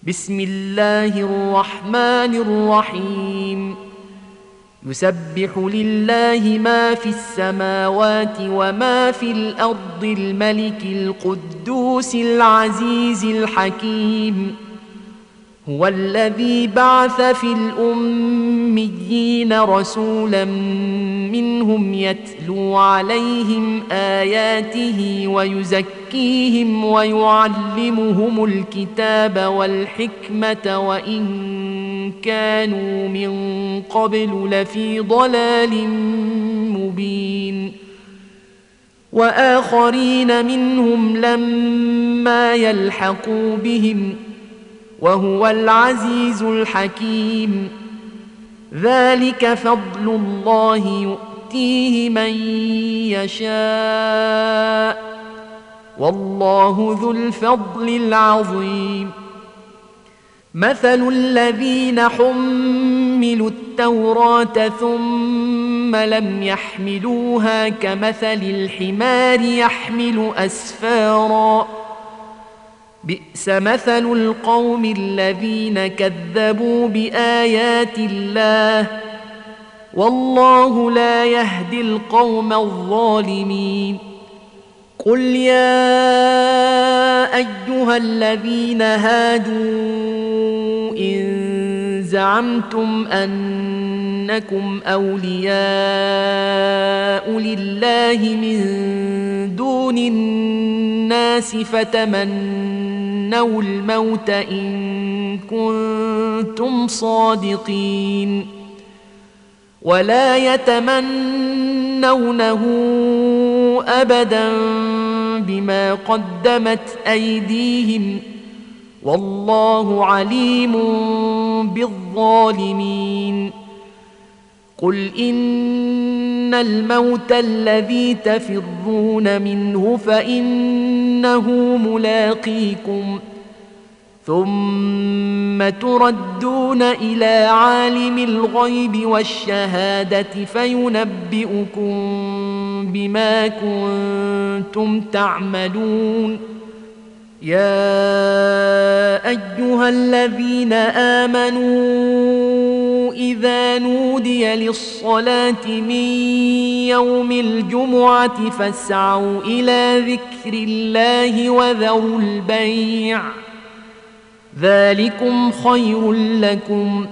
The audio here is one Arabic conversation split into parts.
بسم الله الرحمن الرحيم يسبح لله ما في السماوات وما في الأرض الملك القدوس العزيز الحكيم هو الذي بعث في الأميين رسولا منهم يتلو عليهم آياته ويزكيهم ويعلمهم الكتاب والحكمة وإن كانوا من قبل لفي ضلال مبين وآخرين منهم لما يلحقوا بهم وهو العزيز الحكيم ذلك فضل الله يؤتيه من يشاء والله ذو الفضل العظيم مثل الذين حملوا التوراة ثم لم يحملوها كمثل الحمار يحمل أسفاراً بئس مثل القوم الذين كذبوا بآيات الله والله لا يهدي القوم الظالمين قل يا أيها الذين هادوا إن زعمتم أنكم أولياء لله من دون الناس فتمنوا الموت إن كنتم صادقين ولا يتمنونه أبدا بما قدمت أيديهم والله عليم بالظالمين قل إن الموت الذي تفرون منه فإنه ملاقيكم ثم تردون إلى عالم الغيب والشهادة فينبئكم بما كنتم تعملون يا أيها الذين آمنوا إذا نودي للصلاة من يوم الجمعة فاسعوا إلى ذكر الله وذروا البيع ذلكم خير لكم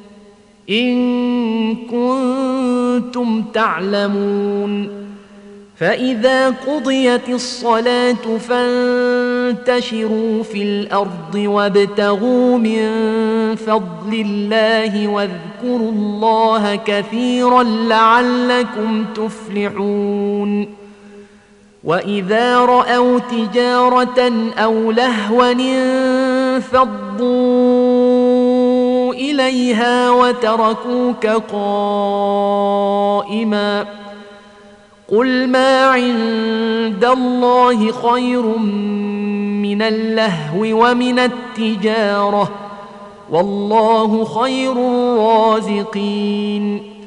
إن كنتم تعلمون فإذا قضيت الصلاة فانتشروا في الأرض وابتغوا من فضل الله واذكروا الله كثيرا لعلكم تفلحون وإذا رأوا تجارة أو لهوا انفضوا إليها وتركوك قائما قل ما عند الله خير من اللهو ومن التجارة والله خير الرازقين